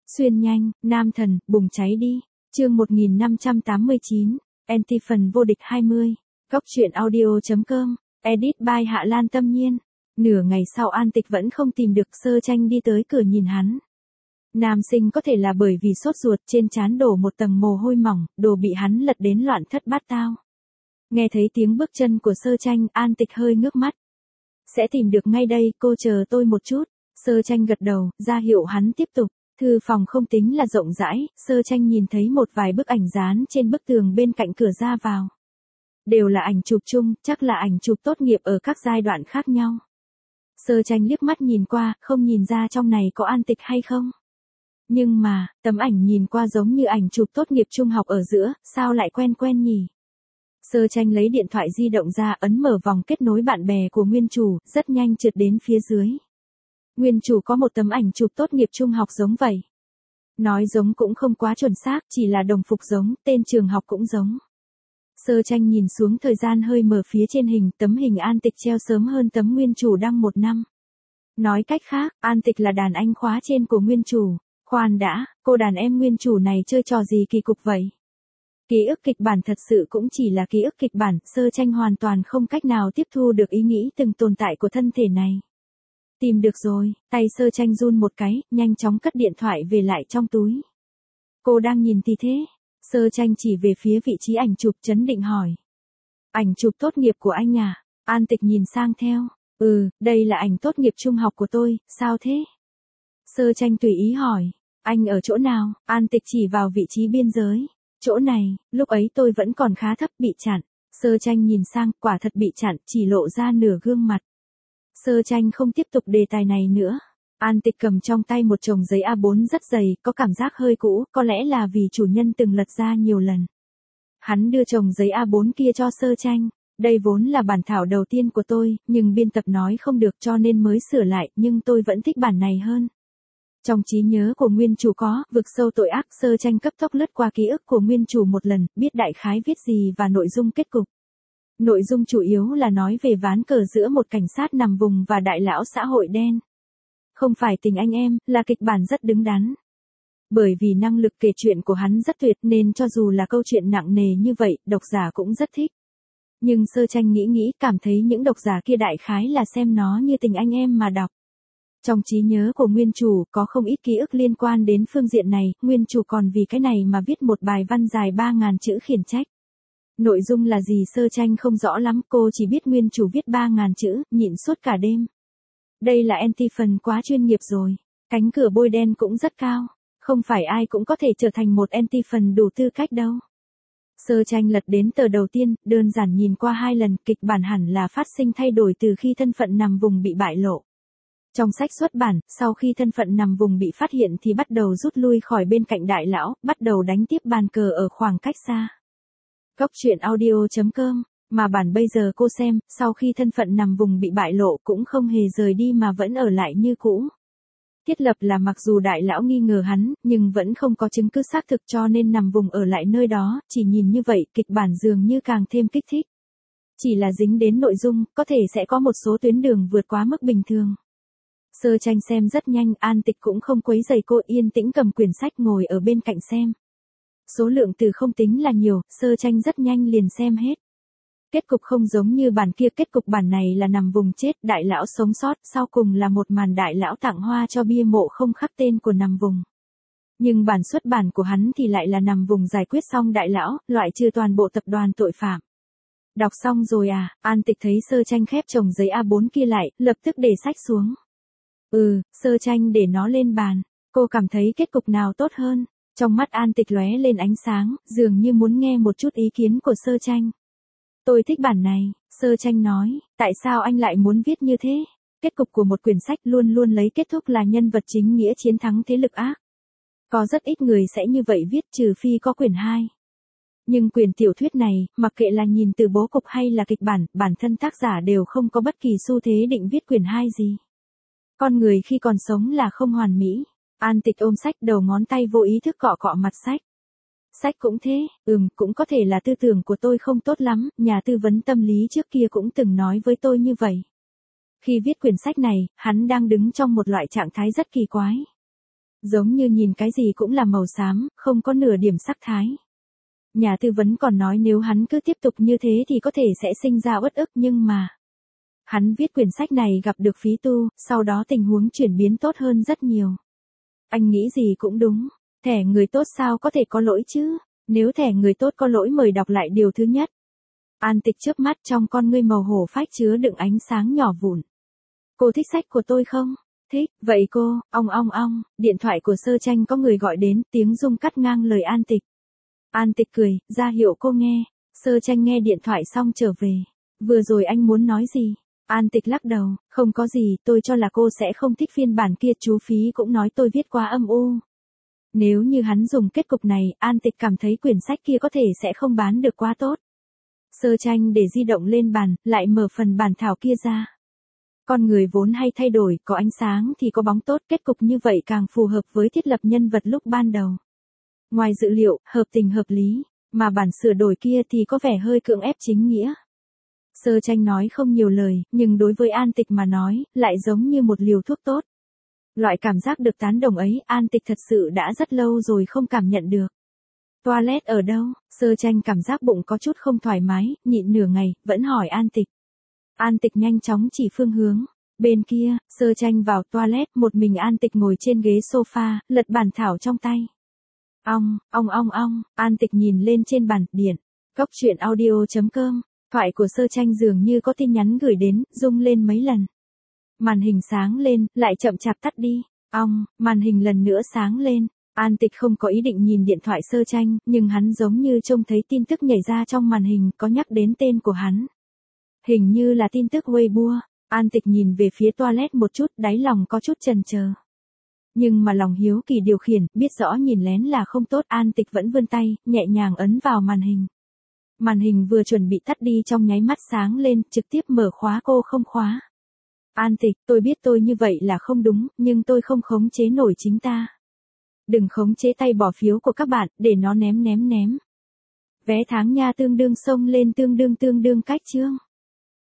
Xuyên nhanh, nam thần, bùng cháy đi. Chương 1589, Anti phần vô địch 20. Góc truyện audio.com. Edit by Hạ Lan Tâm Nhiên. Nửa ngày sau An Tịch vẫn không tìm được Sơ Tranh đi tới cửa nhìn hắn. Nam sinh có thể là bởi vì sốt ruột trên trán đổ một tầng mồ hôi mỏng, đồ bị hắn lật đến loạn thất bát tao. Nghe thấy tiếng bước chân của Sơ Tranh, An Tịch hơi ngước mắt. Sẽ tìm được ngay đây, cô chờ tôi một chút. Sơ Tranh gật đầu, ra hiệu hắn tiếp tục. Thư phòng không tính là rộng rãi, Sơ Tranh nhìn thấy một vài bức ảnh dán trên bức tường bên cạnh cửa ra vào. Đều là ảnh chụp chung, chắc là ảnh chụp tốt nghiệp ở các giai đoạn khác nhau. Sơ Tranh liếc mắt nhìn qua, không nhìn ra trong này có An Tịch hay không. Nhưng mà, tấm ảnh nhìn qua giống như ảnh chụp tốt nghiệp trung học ở giữa, sao lại quen quen nhỉ? Sơ Tranh lấy điện thoại di động ra, ấn mở vòng kết nối bạn bè của nguyên chủ, rất nhanh trượt đến phía dưới. Nguyên chủ có một tấm ảnh chụp tốt nghiệp trung học giống vậy. Nói giống cũng không quá chuẩn xác, chỉ là đồng phục giống, tên trường học cũng giống. Sơ Tranh nhìn xuống thời gian hơi mở phía trên hình, tấm hình An Tịch treo sớm hơn tấm nguyên chủ đăng 1 năm. Nói cách khác, An Tịch là đàn anh khóa trên của nguyên chủ. Khoan đã, cô đàn em nguyên chủ này chơi trò gì kỳ cục vậy? Ký ức kịch bản thật sự cũng chỉ là ký ức kịch bản, Sơ Tranh hoàn toàn không cách nào tiếp thu được ý nghĩ từng tồn tại của thân thể này. Tìm được rồi, tay Sơ Tranh run một cái, nhanh chóng cất điện thoại về lại trong túi. Cô đang nhìn gì thế? Sơ Tranh chỉ về phía vị trí ảnh chụp trấn định hỏi. Ảnh chụp tốt nghiệp của anh à? An Tịch nhìn sang theo. Đây là ảnh tốt nghiệp trung học của tôi, sao thế? Sơ Tranh tùy ý hỏi. Anh ở chỗ nào? An Tịch chỉ vào vị trí biên giới. Chỗ này, lúc ấy tôi vẫn còn khá thấp, bị chặn. Sơ Tranh nhìn sang, quả thật bị chặn, chỉ lộ ra nửa gương mặt. Sơ Tranh không tiếp tục đề tài này nữa. An Tịch cầm trong tay một chồng giấy A4 rất dày, có cảm giác hơi cũ, có lẽ là vì chủ nhân từng lật ra nhiều lần. Hắn đưa chồng giấy A4 kia cho Sơ Tranh. Đây vốn là bản thảo đầu tiên của tôi, nhưng biên tập nói không được cho nên mới sửa lại, nhưng tôi vẫn thích bản này hơn. Trong trí nhớ của nguyên chủ có, vực sâu tội ác. Sơ Tranh cấp tốc lướt qua ký ức của nguyên chủ một lần, biết đại khái viết gì và nội dung kết cục. Nội dung chủ yếu là nói về ván cờ giữa một cảnh sát nằm vùng và đại lão xã hội đen. Không phải tình anh em, là kịch bản rất đứng đắn. Bởi vì năng lực kể chuyện của hắn rất tuyệt nên cho dù là câu chuyện nặng nề như vậy, độc giả cũng rất thích. Nhưng Sơ Tranh nghĩ cảm thấy những độc giả kia đại khái là xem nó như tình anh em mà đọc. Trong trí nhớ của nguyên chủ, có không ít ký ức liên quan đến phương diện này, nguyên chủ còn vì cái này mà viết một bài văn dài 3.000 chữ khiển trách. Nội dung là gì Sơ Tranh không rõ lắm, cô chỉ biết nguyên chủ viết 3.000 chữ, nhịn suốt cả đêm. Đây là anti phần quá chuyên nghiệp rồi. Cánh cửa bôi đen cũng rất cao. Không phải ai cũng có thể trở thành một anti phần đủ tư cách đâu. Sơ Tranh lật đến tờ đầu tiên, đơn giản nhìn qua 2 lần, kịch bản hẳn là phát sinh thay đổi từ khi thân phận nằm vùng bị bại lộ. Trong sách xuất bản, sau khi thân phận nằm vùng bị phát hiện thì bắt đầu rút lui khỏi bên cạnh đại lão, bắt đầu đánh tiếp bàn cờ ở khoảng cách xa. Góc truyện audio.com, mà bản bây giờ cô xem, sau khi thân phận nằm vùng bị bại lộ cũng không hề rời đi mà vẫn ở lại như cũ. Thiết lập là mặc dù đại lão nghi ngờ hắn, nhưng vẫn không có chứng cứ xác thực cho nên nằm vùng ở lại nơi đó, chỉ nhìn như vậy, kịch bản dường như càng thêm kích thích. Chỉ là dính đến nội dung, có thể sẽ có một số tuyến đường vượt quá mức bình thường. Sơ Tranh xem rất nhanh, An Tịch cũng không quấy rầy cô, yên tĩnh cầm quyển sách ngồi ở bên cạnh xem. Số lượng từ không tính là nhiều, Sơ Tranh rất nhanh liền xem hết. Kết cục không giống như bản kia, kết cục bản này là nằm vùng chết, đại lão sống sót, sau cùng là một màn đại lão tặng hoa cho bia mộ không khắc tên của nằm vùng. Nhưng bản xuất bản của hắn thì lại là nằm vùng giải quyết xong đại lão, loại trừ toàn bộ tập đoàn tội phạm. Đọc xong rồi à? An Tịch thấy Sơ Tranh khép chồng giấy A4 kia lại, lập tức để sách xuống. Sơ Tranh để nó lên bàn. Cô cảm thấy kết cục nào tốt hơn? Trong mắt An Tịch lóe lên ánh sáng, dường như muốn nghe một chút ý kiến của Sơ Tranh. Tôi thích bản này, Sơ Tranh nói, tại sao anh lại muốn viết như thế? Kết cục của một quyển sách luôn luôn lấy kết thúc là nhân vật chính nghĩa chiến thắng thế lực ác. Có rất ít người sẽ như vậy viết trừ phi có quyển 2. Nhưng quyển tiểu thuyết này, mặc kệ là nhìn từ bố cục hay là kịch bản, bản thân tác giả đều không có bất kỳ xu thế định viết quyển 2 gì. Con người khi còn sống là không hoàn mỹ. An Tịch ôm sách, đầu ngón tay vô ý thức cọ cọ mặt sách. Sách cũng thế, cũng có thể là tư tưởng của tôi không tốt lắm, nhà tư vấn tâm lý trước kia cũng từng nói với tôi như vậy. Khi viết quyển sách này, hắn đang đứng trong một loại trạng thái rất kỳ quái. Giống như nhìn cái gì cũng là màu xám, không có nửa điểm sắc thái. Nhà tư vấn còn nói nếu hắn cứ tiếp tục như thế thì có thể sẽ sinh ra uất ức nhưng mà. Hắn viết quyển sách này gặp được phí tu, sau đó tình huống chuyển biến tốt hơn rất nhiều. Anh nghĩ gì cũng đúng, thẻ người tốt sao có thể có lỗi chứ, nếu thẻ người tốt có lỗi mời đọc lại điều thứ nhất. An Tịch chớp mắt trong con ngươi màu hổ phách chứa đựng ánh sáng nhỏ vụn. Cô thích sách của tôi không? Thích, vậy cô, ong, điện thoại của Sơ Tranh có người gọi đến, tiếng rung cắt ngang lời An Tịch. An Tịch cười, ra hiệu cô nghe, Sơ Tranh nghe điện thoại xong trở về. Vừa rồi anh muốn nói gì? An Tịch lắc đầu, không có gì, tôi cho là cô sẽ không thích phiên bản kia, chú Phí cũng nói tôi viết quá âm u. Nếu như hắn dùng kết cục này, An Tịch cảm thấy quyển sách kia có thể sẽ không bán được quá tốt. Sơ Tranh để di động lên bàn, lại mở phần bản thảo kia ra. Con người vốn hay thay đổi, có ánh sáng thì có bóng tốt, kết cục như vậy càng phù hợp với thiết lập nhân vật lúc ban đầu. Ngoài dự liệu, hợp tình hợp lý, mà bản sửa đổi kia thì có vẻ hơi cưỡng ép chính nghĩa. Sơ Tranh nói không nhiều lời, nhưng đối với An Tịch mà nói, lại giống như một liều thuốc tốt. Loại cảm giác được tán đồng ấy, An Tịch thật sự đã rất lâu rồi không cảm nhận được. Toilet ở đâu? Sơ Tranh cảm giác bụng có chút không thoải mái, nhịn nửa ngày, vẫn hỏi An Tịch. An Tịch nhanh chóng chỉ phương hướng. Bên kia, Sơ Tranh vào toilet, một mình An Tịch ngồi trên ghế sofa, lật bản thảo trong tay. Ong, An Tịch nhìn lên trên bàn, điện. Cốc truyện audio.com. Thoại của Sơ Tranh dường như có tin nhắn gửi đến, rung lên mấy lần. Màn hình sáng lên, lại chậm chạp tắt đi. Màn hình lần nữa sáng lên. An Tịch không có ý định nhìn điện thoại Sơ Tranh, nhưng hắn giống như trông thấy tin tức nhảy ra trong màn hình, có nhắc đến tên của hắn. Hình như là tin tức Weibo. An Tịch nhìn về phía toilet một chút, đáy lòng có chút chần chờ. Nhưng mà lòng hiếu kỳ điều khiển, biết rõ nhìn lén là không tốt, An Tịch vẫn vươn tay, nhẹ nhàng ấn vào màn hình. Màn hình vừa chuẩn bị tắt đi trong nháy mắt sáng lên, trực tiếp mở khóa, cô không khóa. An Tịch, tôi biết tôi như vậy là không đúng, nhưng tôi không khống chế nổi chính ta. Đừng khống chế tay bỏ phiếu của các bạn, để nó ném. Vé tháng nha, tương đương xông lên, tương đương cách chương.